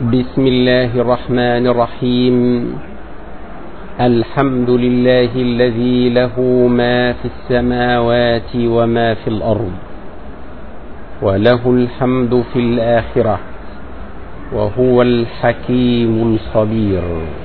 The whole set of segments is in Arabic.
بسم الله الرحمن الرحيم. الحمد لله الذي له ما في السماوات وما في الأرض، وله الحمد في الآخرة، وهو الحكيم الخبير.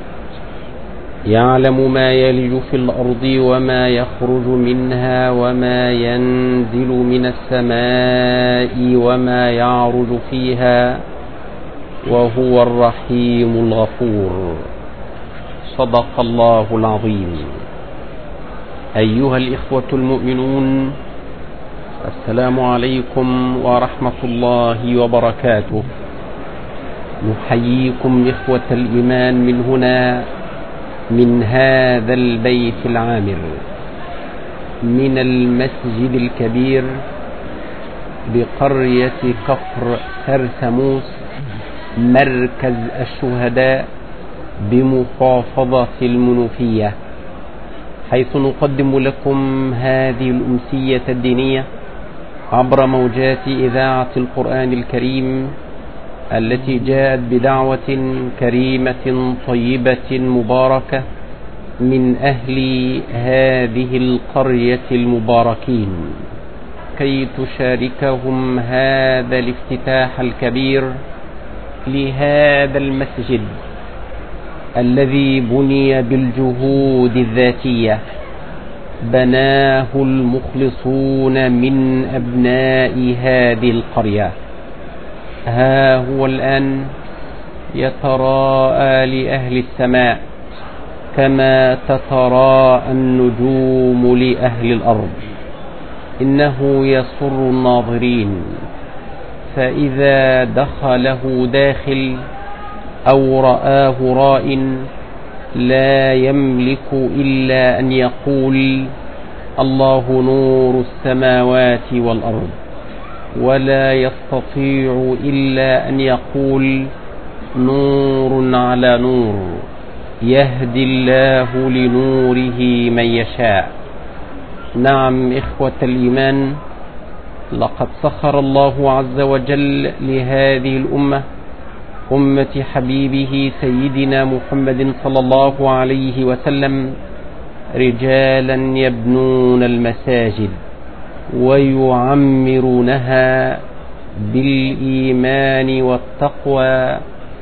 يعلم ما يلج في الأرض وما يخرج منها وما ينزل من السماء وما يعرج فيها، وهو الرحيم الغفور. صدق الله العظيم. أيها الإخوة المؤمنون، السلام عليكم ورحمة الله وبركاته. نحييكم إخوة الإيمان من هنا، من هذا البيت العامر، من المسجد الكبير بقرية كفر سرسموس، مركز الشهداء بمحافظة المنوفية، حيث نقدم لكم هذه الأمسية الدينية عبر موجات إذاعة القرآن الكريم، التي جاءت بدعوة كريمة طيبة مباركة من أهل هذه القرية المباركين، كي تشاركهم هذا الافتتاح الكبير لهذا المسجد الذي بني بالجهود الذاتية، بناه المخلصون من أبناء هذه القرية. ها هو الآن يتراءى لأهل السماء كما تتراءى النجوم لأهل الأرض. إنه يسر الناظرين، فإذا دخله داخل أو رآه راء لا يملك إلا أن يقول: الله نور السماوات والأرض، ولا يستطيع إلا أن يقول: نور على نور، يهدي الله لنوره من يشاء. نعم إخوة الإيمان، لقد سخر الله عز وجل لهذه الأمة، أمة حبيبه سيدنا محمد صلى الله عليه وسلم، رجالا يبنون المساجد ويعمرونها بالإيمان والتقوى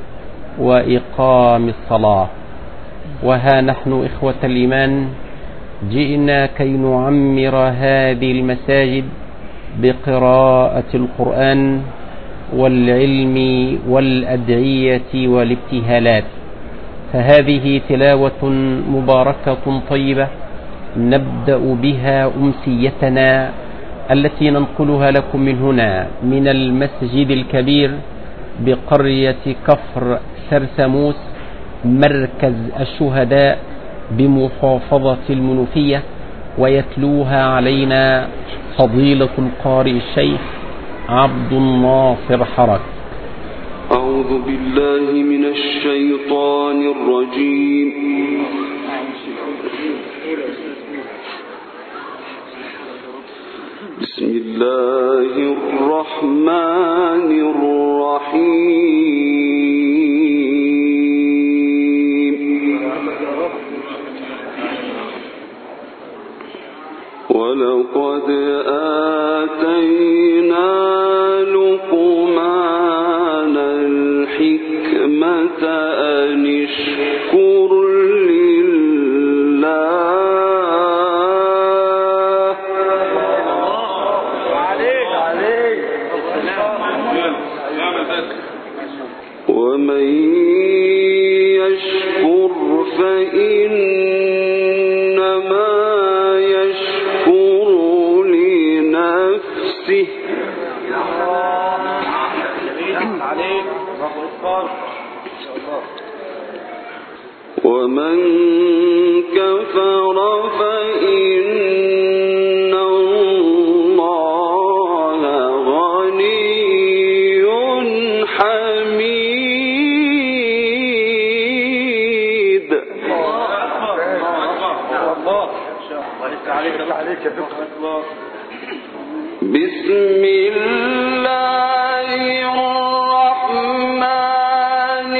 وإقام الصلاة. وها نحن إخوة الإيمان جئنا كي نعمر هذه المساجد بقراءة القرآن والعلم والأدعية والابتهالات. فهذه تلاوة مباركة طيبة نبدأ بها أمسيتنا التي ننقلها لكم من هنا، من المسجد الكبير بقرية كفر سرسموس، مركز الشهداء بمحافظة المنوفية. ويتلوها علينا فضيلة القارئ الشيخ عبد الناصر حرك. أعوذ بالله من الشيطان الرجيم. بسم الله الرحمن الرحيم. ولقد آتينا لقمان الحكمة أن اشكر لله. ومن يشكر فإنما يشكر لنفسه، ومن كفر فإن الله غني حميد. بسم الله الرحمن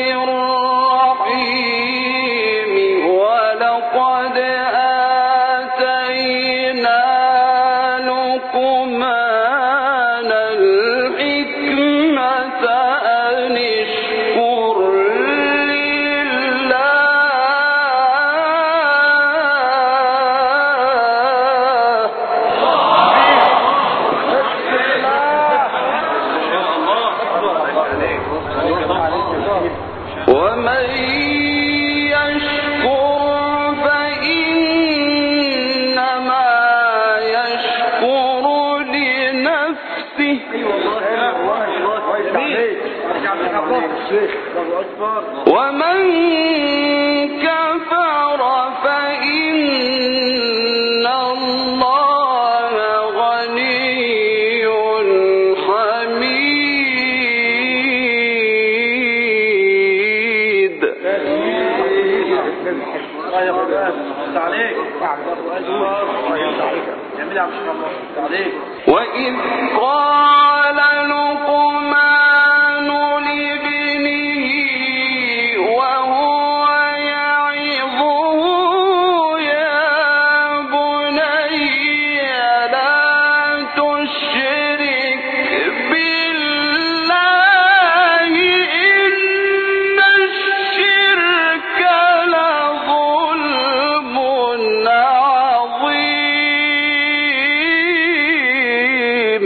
ومن كفر فإن الله غني حميد. وإذ قال لقمان لابنه وهو يعظه يا بني لا تشرك بالله إن الشرك لظلم عظيم.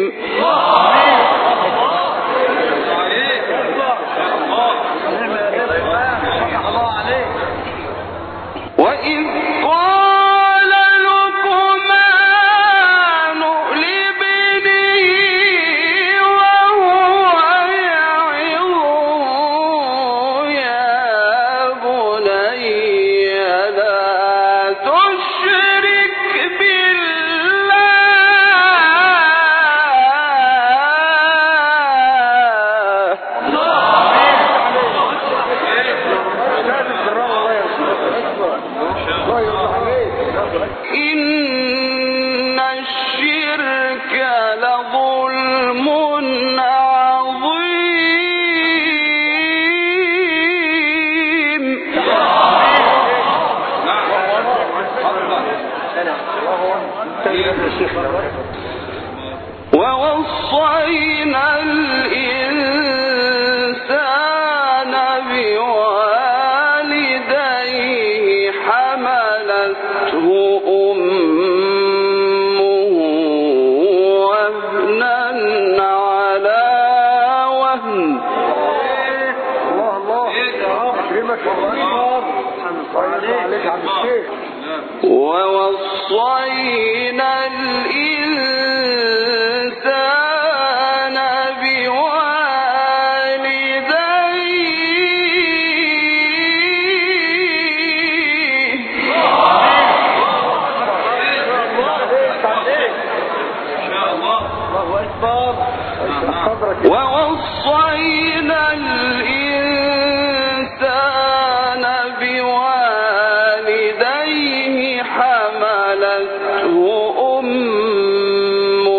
وإذ قال لقمان لابنه وهو يعظه يا بني لا تشرك إن الشرك لظلم عظيم. ووصينا الإنسان بوالديه حملته أمه وهنا على وهن ووصينا الإنسان بوالديه حملته أمه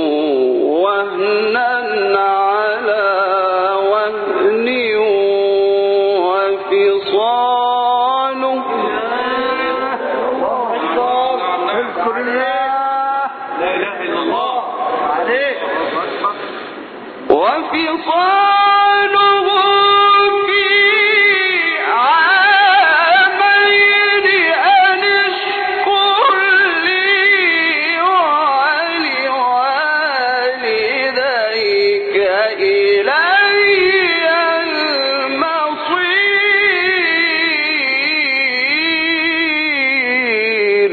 وهنا على وهن وفصاله في عامين أن اشكر لي ولوالديك إلي المصير.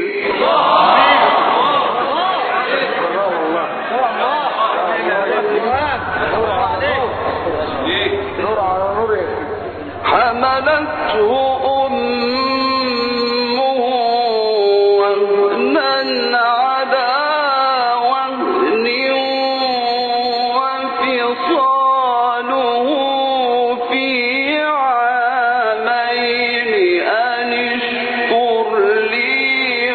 حملته أمه وهنا على وهن وفصاله في عامين أن اشكر لي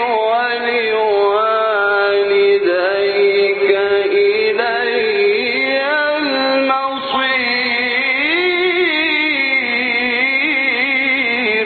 ولوالديك إلي المصير.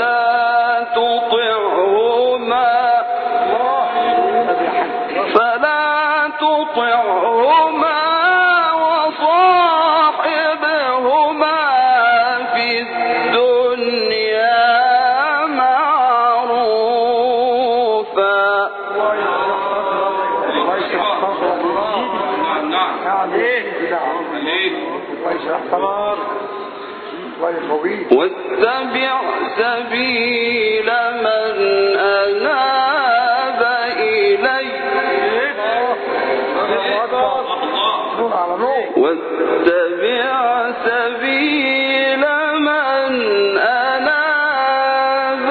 تطعهما وصاحبهما في الدنيا معروفا. واتبع سبيل من أناب إلي واتبع سبيل من أناب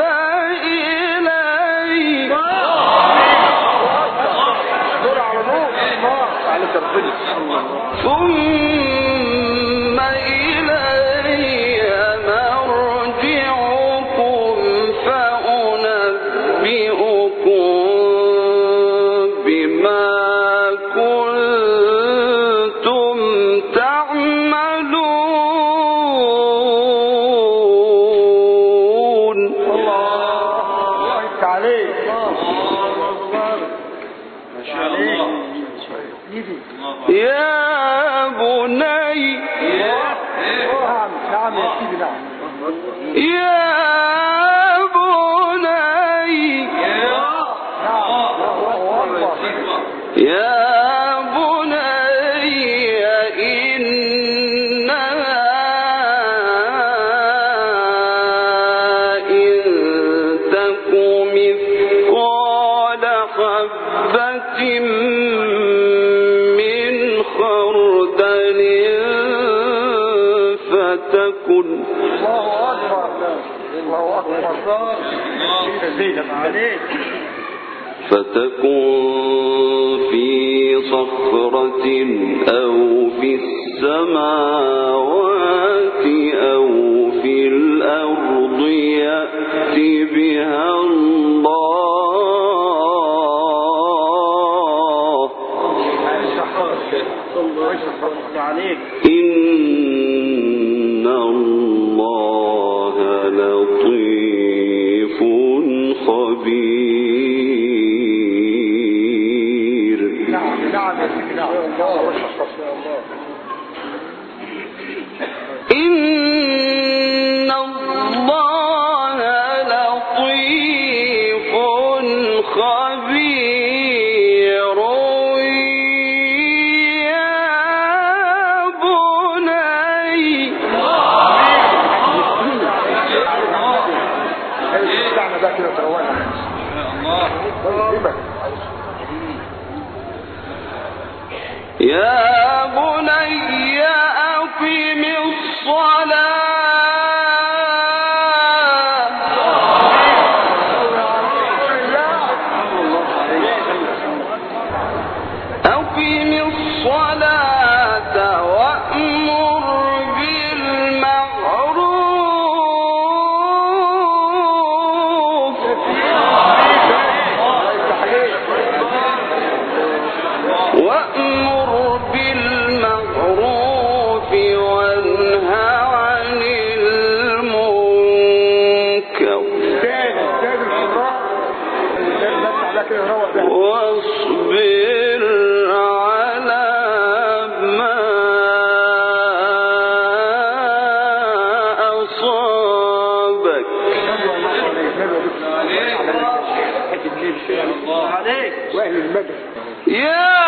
إلي ثم إلي مرجعكم فأنبئكم بما كنتم تعملون. الله عليك. يا بني يا بني يا بني إنها إن تك مثقال حبة من خردل فتكن في صخرة أو في السماوات أو في الأرض يأت بها الله إن الله لطيف خبير. إن الله لطيف خبير. يا بني يا بني أقم الصلاة وأمر بالمعروف وانهى عن المنكر واصبر على ما أصابك يا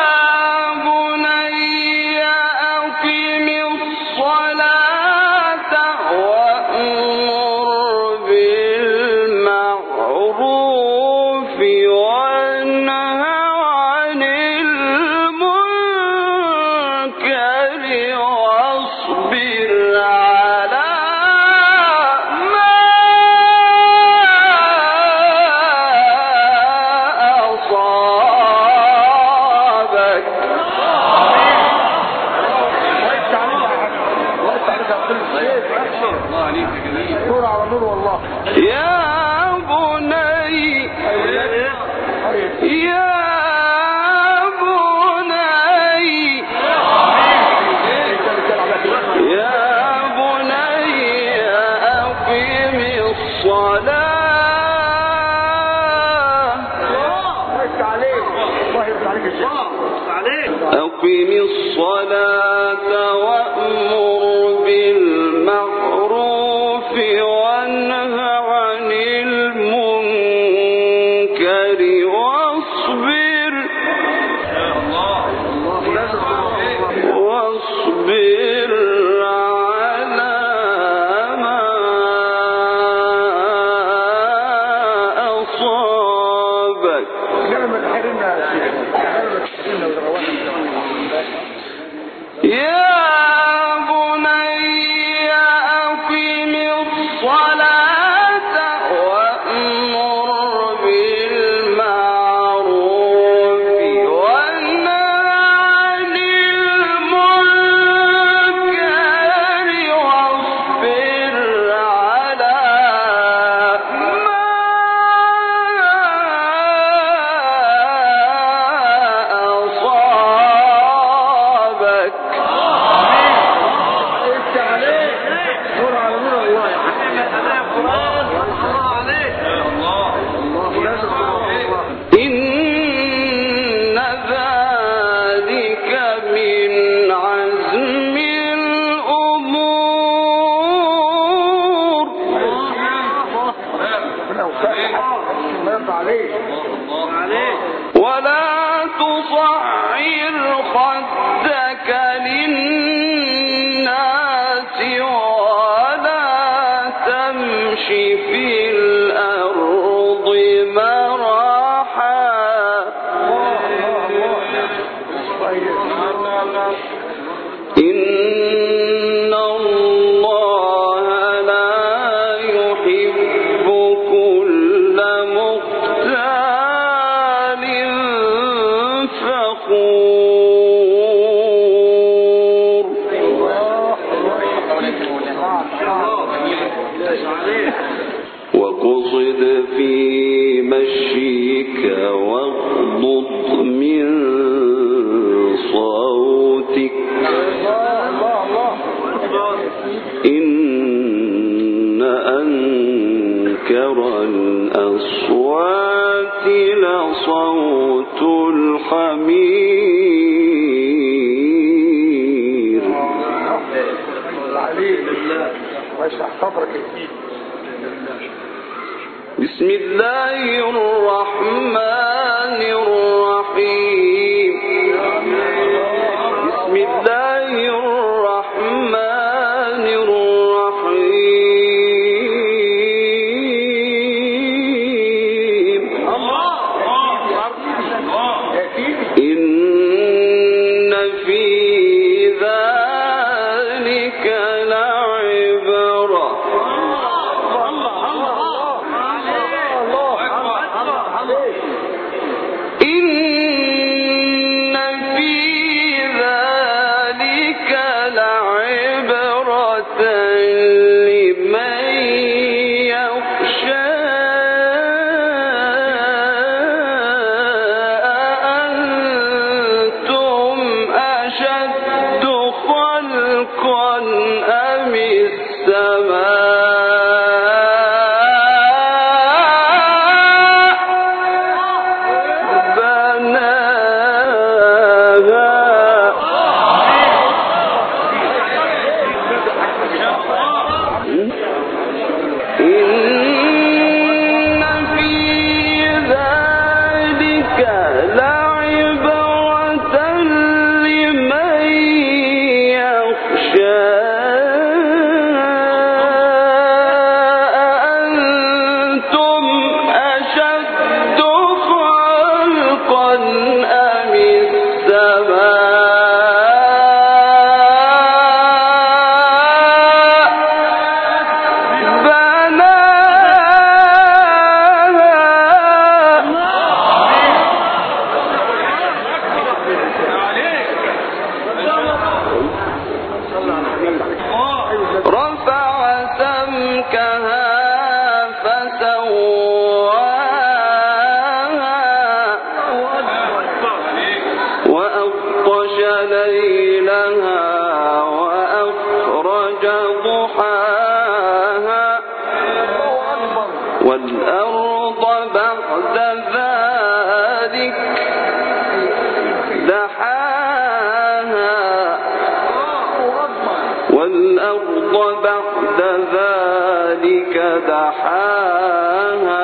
بني أقم الصلاة وأمر بالمعروف وانهى عن المنكر واصبر على ما أصابك يا بني يا بني يا بني أقم الصلاة أقم الصلاة وأمر بالمعروف وانه عن المنكر واصبر على ما أصابك. يا بني أقم الصلاة وأمر بالمعروف وانه عن المنكر واصبر على ما أصابك. إن ذلك من عزم الأمور. ولا تصعر خدك للناس ولا تمش في الأرض مرحا. إن الله لا يحب كل مختال فخور. وقصد في مشيك واغضض من صوتك إن أنكر الأصوات لصوت الحمير. بسم الله الرحمن الرحيم. بسم الله الرحمن الرحيم. إن في ذلك لعبرة. إن في ذلك لعبرة لمن يخشى. أأنتم أشد خلقا أم السماء والأرض بعد ذلك دحاها دحاها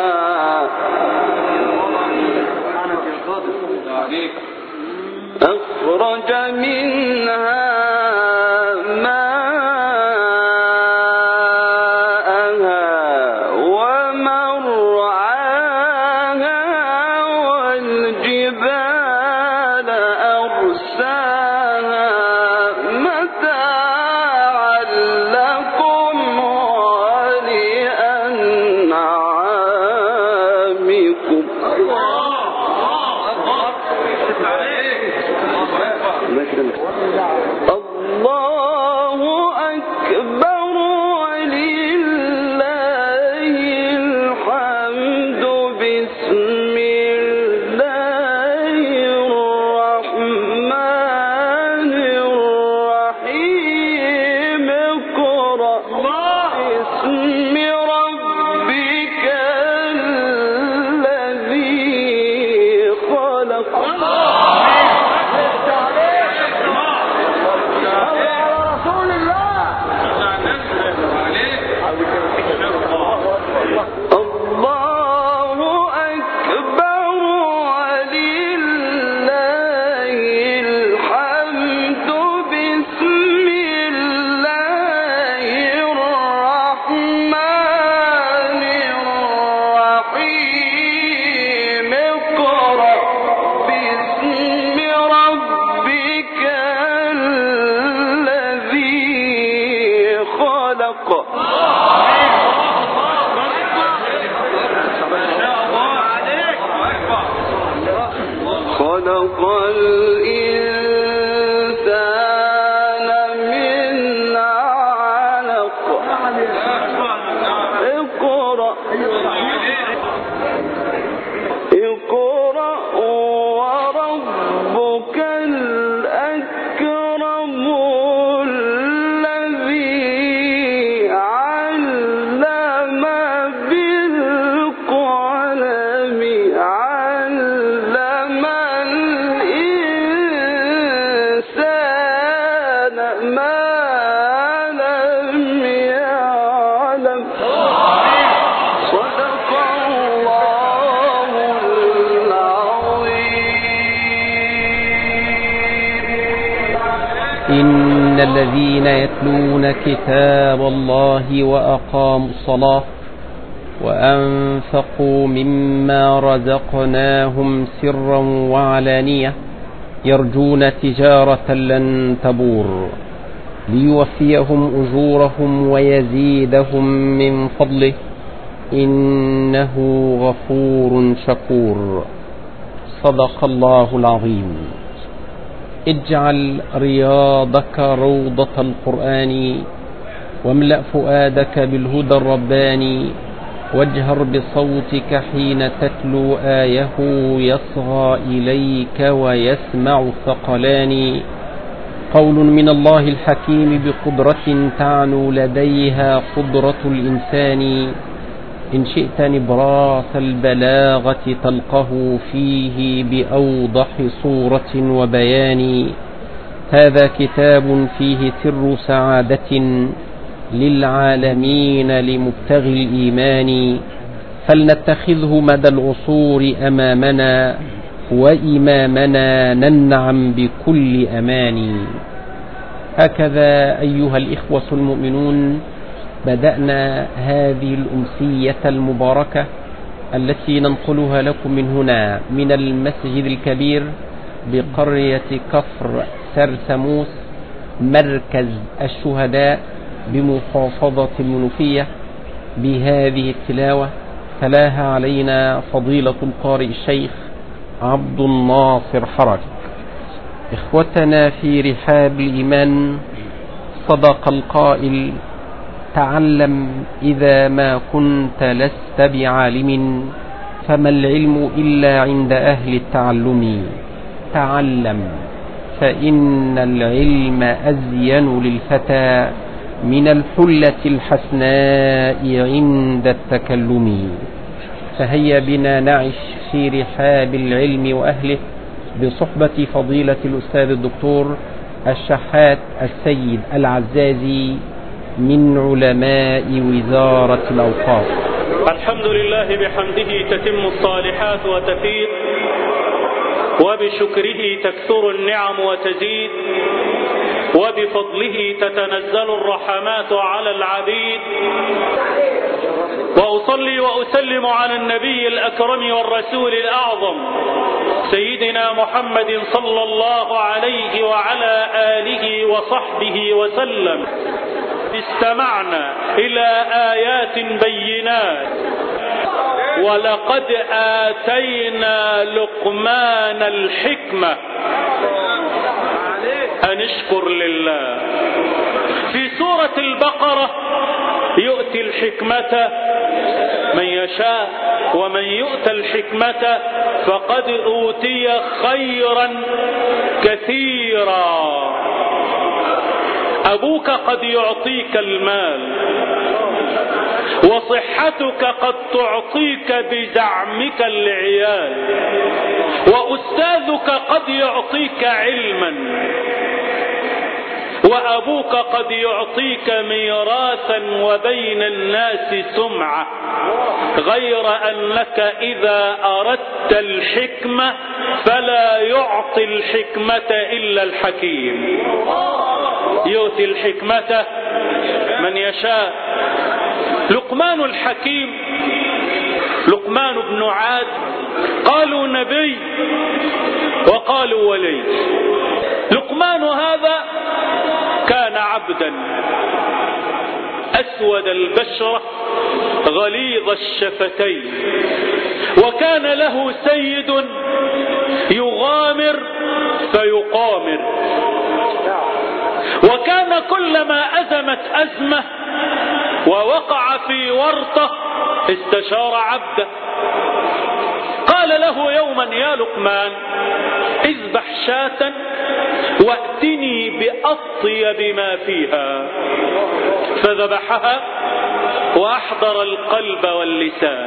أخرج منها خلق الإنسان من علق اقرأ وربك الأكرم الذي علم بالقلم علم الإنسان ما لم يعلم صدق الله العظيم. إن الذين يتلون كتاب الله وأقاموا الصلاة وأنفقوا مما رزقناهم سرا وعلانية يرجون تجارة لن تبور ليوفيهم أجورهم ويزيدهم من فضله إنه غفور شكور. صدق الله العظيم. اجعل رياضك روضة القرآن واملأ فؤادك بالهدى الرباني واجهر بصوتك حين تتلو آيه يصغى إليك ويسمع الثقلان. قول من الله الحكيم بقدرة تعنو لديها قدرة الإنسان إن شئت نبراس البلاغة تلقه فيه بأوضح صورة وبيان. هذا كتاب فيه سر سعادة للعالمين لمبتغي الإيمان فلنتخذه مدى العصور أمامنا وإمامنا ننعم بكل أمان. هكذا أيها الإخوة المؤمنون بدأنا هذه الأمسية المباركة التي ننقلها لكم من هنا من المسجد الكبير بقرية كفر سرسموس مركز الشهداء بمحافظة المنوفية بهذه التلاوة تلاها علينا فضيلة القارئ الشيخ عبد الناصر حرج. إخوتنا في رحاب الإيمان صدق القائل تعلم إذا ما كنت لست بعالم فما العلم إلا عند أهل التعلم. تعلم فإن العلم أزين للفتى من الحلة الحسناء عند التكلم. فهيا بنا نعش في رحاب العلم وأهله بصحبة فضيلة الأستاذ الدكتور الشحات السيد العزازي من علماء وزارة الأوقاف. الحمد لله بحمده تتم الصالحات وتفيض، وبشكره تكثر النعم وتزيد، وبفضله تتنزل الرحمات على العبيد. وأصلي وأسلم على النبي الأكرم والرسول الأعظم سيدنا محمد صلى الله عليه وعلى آله وصحبه وسلم. استمعنا إلى آيات بينات، ولقد آتينا لقمان الحكمة أن اشكر لله. في سورة البقرة يؤتي الحكمة من يشاء، ومن يؤت الحكمة فقد أوتي خيرا كثيرا. أبوك قد يعطيك المال، وصحتك قد تعطيك بزعمك العيال، وأستاذك قد يعطيك علما، وأبوك قد يعطيك ميراثا وبين الناس سمعة، غير أنك إذا أردت الحكمة فلا يعطي الحكمة إلا الحكيم. يؤتي الحكمة من يشاء. لقمان الحكيم، لقمان بن عاد، قالوا نبي وقالوا ولي. لقمان هذا كان عبدا أسود البشرة غليظ الشفتين، وكان له سيد يغامر فيقامر، وكان كلما أزمت أزمة ووقع في ورطة استشار عبده. قال له يوما يا لقمان اذبح شاة واتني بأطيب ما فيها، فذبحها وأحضر القلب واللسان.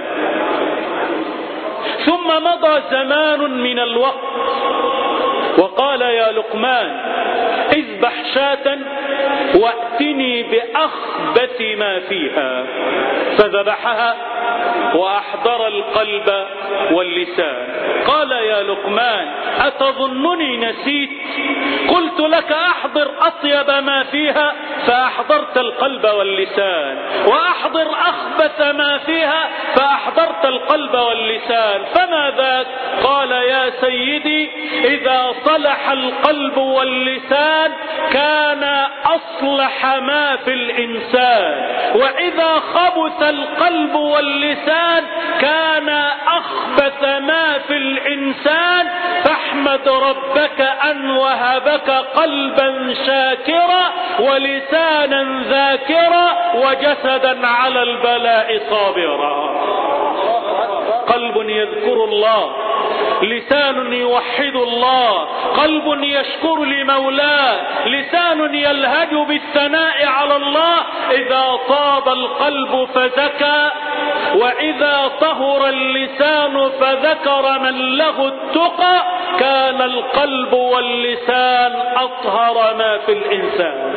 ثم مضى زمان من الوقت وقال يا لقمان اذبح شاة واتني بأخبث ما فيها، فذبحها وأحضر القلب واللسان. قال يا لقمان أتظنني نسيت؟ قلت لك أحضر أطيب ما فيها فأحضرت القلب واللسان، وأحضر أخبث ما فيها فأحضرت القلب واللسان، فما ذاك؟ قال يا سيدي إذا صلح القلب واللسان كان أصلح ما في الإنسان، وإذا خبث القلب واللسان كان أخبث ما في الإنسان. فاحمد ربك أن وهبك قلبا شاكرا ولسانا ذاكرا وجسدا على البلاء صابرا. قلب يذكر الله، لسان يوحد الله، قلب يشكر لمولاه، لسان يلهج بالثناء على الله. إذا طاب القلب فزكى، وإذا طهر اللسان فذكر من له التقى، كان القلب واللسان أطهر ما في الإنسان.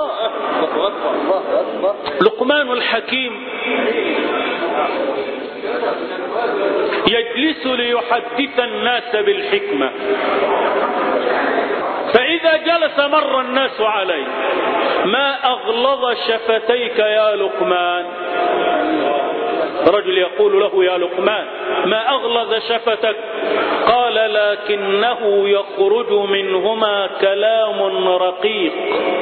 لقمان الحكيم يجلس ليحدث الناس بالحكمة، فإذا جلس مر الناس عليه: ما أغلظ شفتيك يا لقمان. رجل يقول له: يا لقمان ما أغلظ شفتك؟ قال: لكنه يخرج منهما كلام رقيق.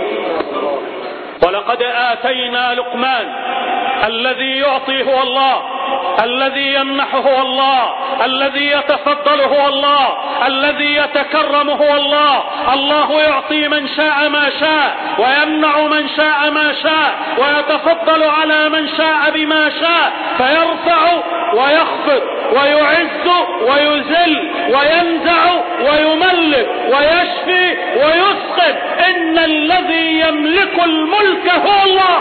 ولقد آتينا لقمان، الذي يعطي هو الله، الذي يمنح هو الله، الذي يتفضل هو الله، الذي يتكرم هو الله. الله يعطي من شاء ما شاء، ويمنع من شاء ما شاء، ويتفضل على من شاء بما شاء، فيرفع ويخفض ويعز ويذل وينزع ويملك ويشفي ويسقط. إن الذي يملك الملك هو الله.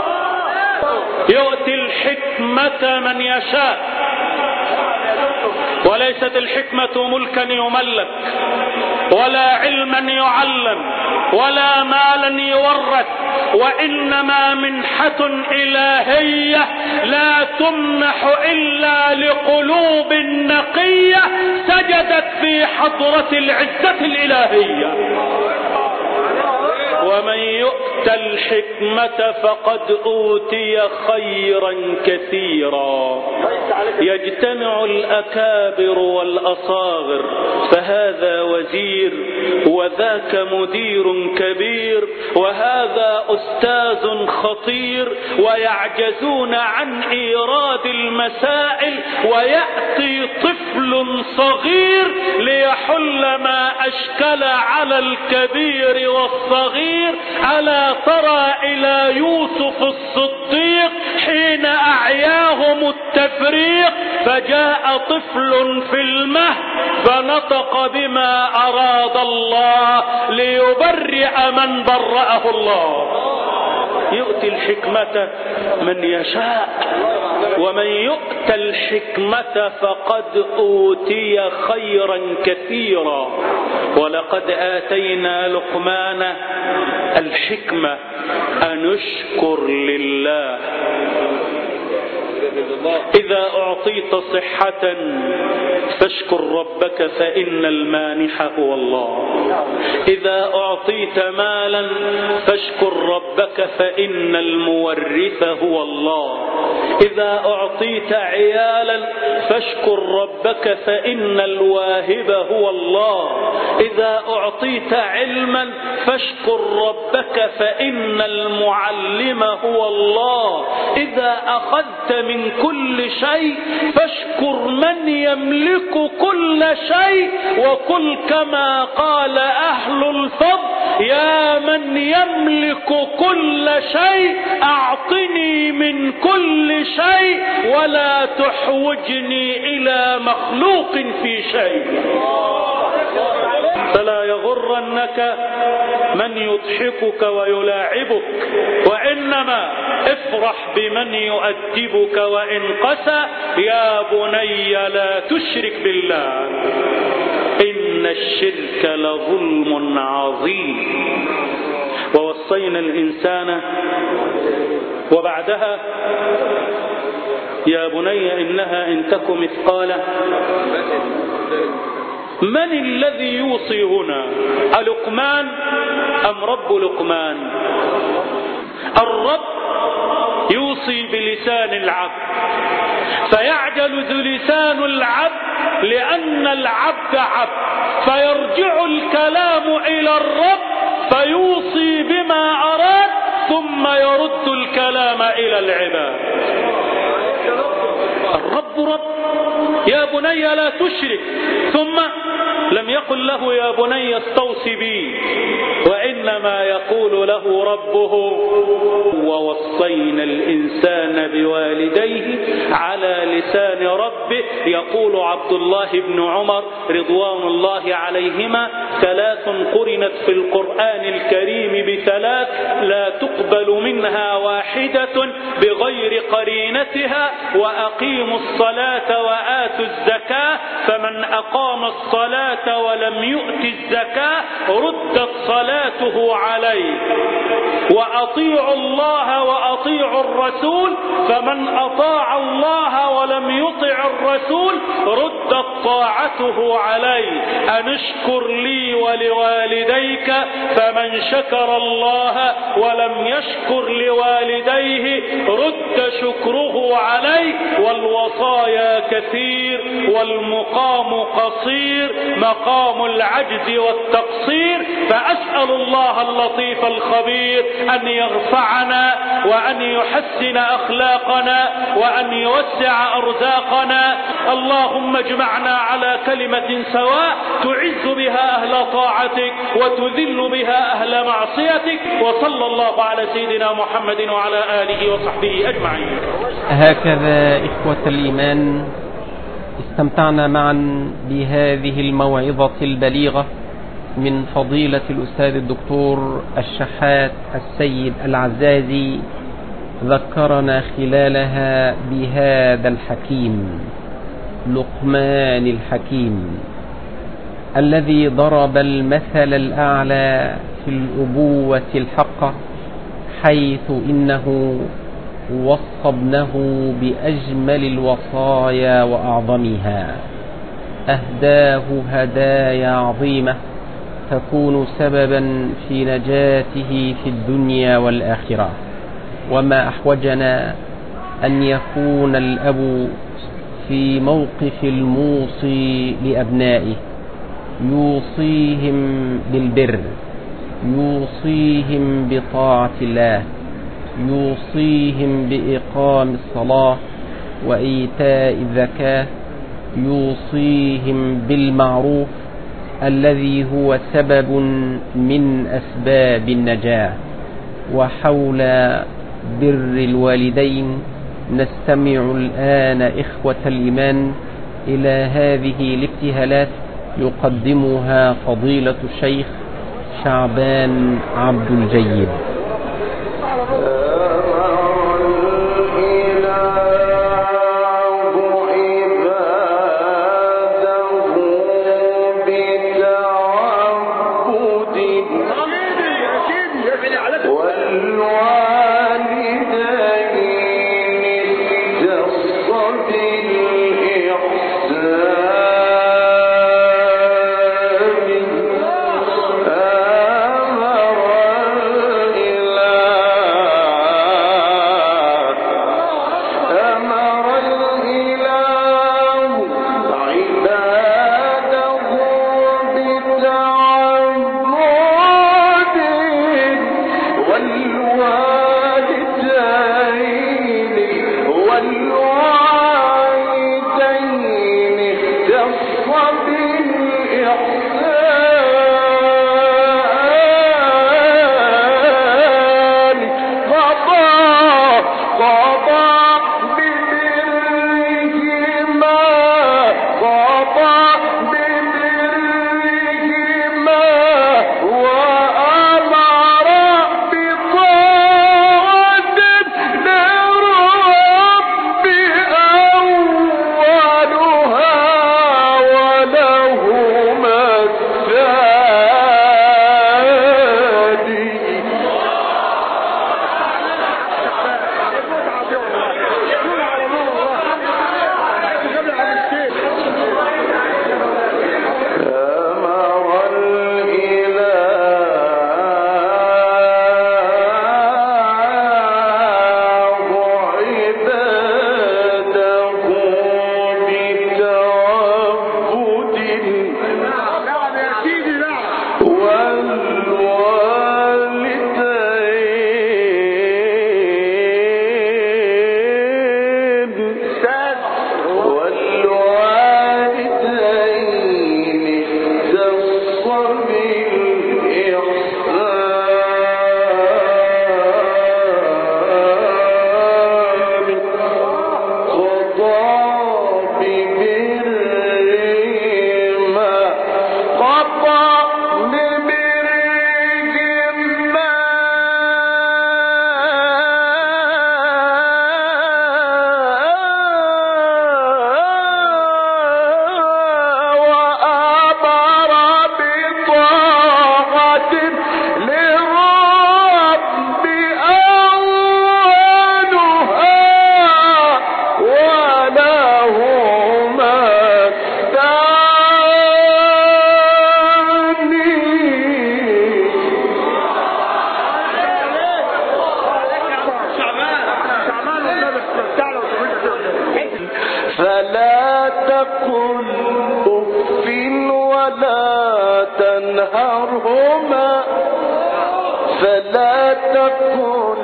يؤتي الحكمة من يشاء، وليست الحكمة ملكا يملك، ولا علما يعلم، ولا مالا يورث، وإنما منحة إلهية لا تمنح إلا لقلوب نقية سجدت في حضرة العزة الإلهية. ومن يؤت الحكمة فقد أوتي خيرا كثيرا. يجتمع الأكابر والأصاغر، فهذا وزير وذاك مدير كبير وهذا أستاذ خطير، ويعجزون عن إيراد المسائل، ويأتي طفل صغير ليحل ما أشكل على الكبير والصغير. ألا ترى إلى يوسف الصديق حين أعياهم التفريق فجاء طفل في المهد فنطق بما أراد الله ليبرئ من برأه الله. يؤتي الحكمة من يشاء، ومن يؤت الحكمة فقد أوتي خيرا كثيرا. ولقد آتينا لقمان الحكمة أن اشكر لله. إذا أعطيت صحة فاشكر ربك فإن المانح هو الله. إذا أعطيت مالا فاشكر ربك فإن المورث هو الله. إذا أعطيت عيالا فاشكر ربك فإن الواهب هو الله. إذا أعطيت علما فاشكر ربك فإن المعلم هو الله. إذا أخذت من كل شيء فاشكر من يملك كل شيء، وقل كما قال أهل الفضل: يا من يملك كل شيء أعطني من كل شيء ولا تحوجني إلى مخلوق في شيء. فلا يغرنك من يضحكك ويلاعبك، وإنما افرح بمن يؤدبك وإن قسى. يا بني لا تشرك بالله إن الشرك لظلم عظيم. ووصينا الإنسان وبعدها: يا بني إنها إن تك مثقال. من الذي يوصي هنا؟ لقمان أم رب لقمان؟ الرب يوصي بلسان العبد، فيعجل لسان العبد لأن العبد عبد، فيرجع الكلام إلى الرب فيوصي بما أراد ثم يرد الكلام إلى العباد. الرب رب. يا بني لا تشرك، ثم لم يقل له يا بني استوصي بي، وإنما يقول له ربه: ووصينا الإنسان بوالديه على لسان ربه. يقول عبد الله بن عمر رضوان الله عليهما: 3 قرنت في القرآن الكريم ب3 لا تقبل منها واحدة بغير قرينتها: وأقيموا الصلاة وآتوا الزكاة. فمن أقام الصلاة ولم يؤت الزكاة ردت صلاته عليه. وأطيعوا الله وأطيعوا الرسول، فمن أطاع الله ولم يطع الرسول ردت طاعته عليه. أن اشكر لي ولوالديك، فمن شكر الله ولم يشكر لوالديه رد شكره عليه. والوصايا كثير والمقام قصير، مقام العجز والتقصير. فأسأل الله اللطيف الخبير أن يرفعنا وأن يحسن أخلاقنا وأن يوسع أرزاقنا. اللهم اجمعنا على كلمة سواء تعز بها أهل طاعتك وتذل بها أهل معصيتك. وصلى الله على سيدنا محمد وعلى آله وصحبه أجمعين. هكذا إخوة الإيمان استمتعنا معا بهذه الموعظة البليغة من فضيلة الأستاذ الدكتور الشحات السيد العزازي. ذكرنا خلالها بهذا الحكيم لقمان الحكيم الذي ضرب المثل الأعلى في الأبوة الحقة، حيث إنه وصى ابنه بأجمل الوصايا وأعظمها، أهداه هدايا عظيمة تكون سببا في نجاته في الدنيا والآخرة. وما أحوجنا أن يكون الأب في موقف الموصي لأبنائه، يوصيهم بالبر، يوصيهم بطاعة الله، يوصيهم بإقام الصلاة وإيتاء الزكاة، يوصيهم بالمعروف الذي هو سبب من أسباب النجاة. وحول بر الوالدين نستمع الآن إخوة الإيمان إلى هذه الابتهالات يقدمها فضيلة الشيخ شعبان عبد الجيد. فلا تقل أف ولا تنهرهما، فلا تقل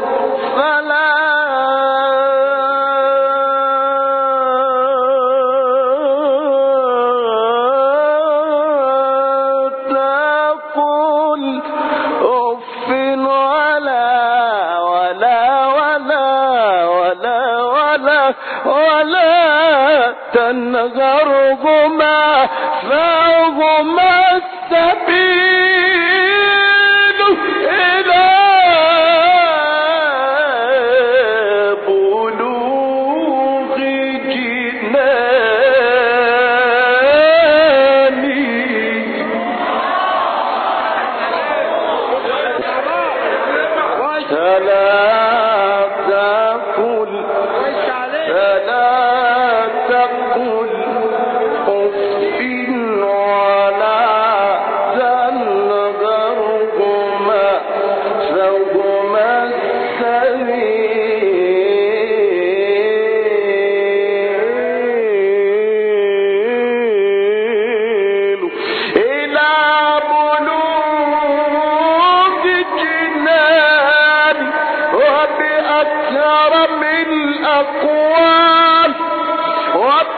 ولا تنهرهما، فهما السبيل إلى بلوغ جناني.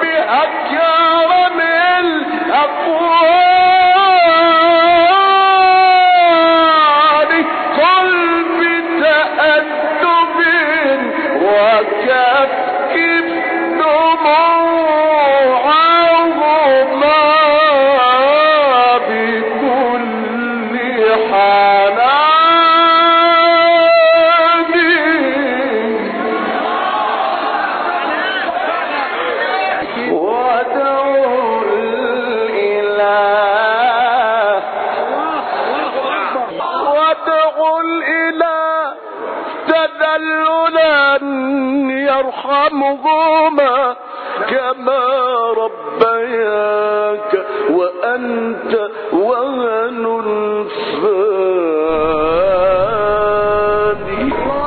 بأكرم الأقوال قل بتأدب وكفكف دموعهما بكل حنان ودعوا الإله تذللا يرحمهما كما ربياك وأنت وهن فاني.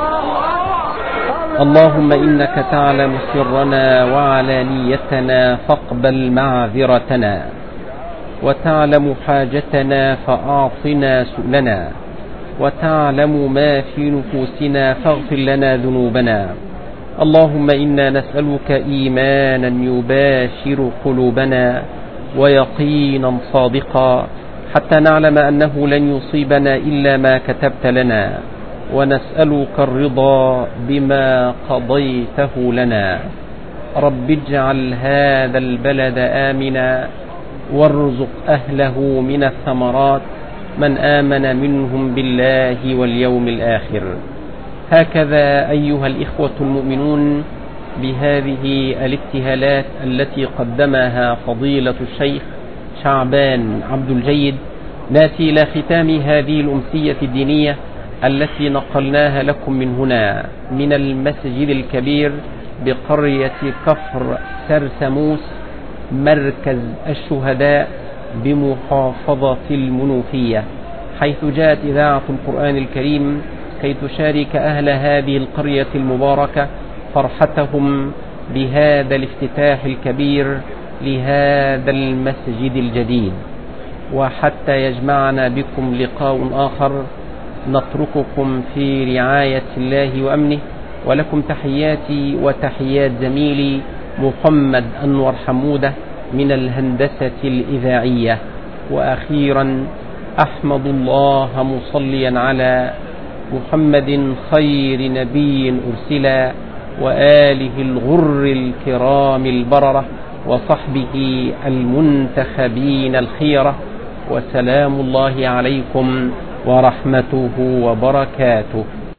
اللهم إنك تعلم سرنا وعلانيتنا فاقبل معذرتنا، وتعلم حاجتنا فأعطنا سؤلنا، وتعلم ما في نفوسنا فاغفر لنا ذنوبنا. اللهم إنا نسألك إيمانا يباشر قلوبنا ويقينا صادقا حتى نعلم أنه لن يصيبنا إلا ما كتبت لنا، ونسألك الرضا بما قضيته لنا. رب اجعل هذا البلد آمنا وارزق أهله من الثمرات من آمن منهم بالله واليوم الآخر. هكذا أيها الإخوة المؤمنون بهذه الابتهالات التي قدمها فضيلة الشيخ شعبان عبد الجيد ناتي إلى ختام هذه الأمسية الدينية التي نقلناها لكم من هنا من المسجد الكبير بقرية كفر سرسموس مركز الشهداء بمحافظة المنوفية، حيث جاءت إذاعة القرآن الكريم كي تشارك أهل هذه القرية المباركة فرحتهم بهذا الافتتاح الكبير لهذا المسجد الجديد. وحتى يجمعنا بكم لقاء آخر نترككم في رعاية الله وأمنه، ولكم تحياتي وتحيات زميلي محمد أنور حمودة من الهندسة الإذاعية. وأخيرا أحمد الله مصليا على محمد خير نبي أرسلا وآله الغر الكرام البررة وصحبه المنتخبين الخيرة، وسلام الله عليكم ورحمته وبركاته.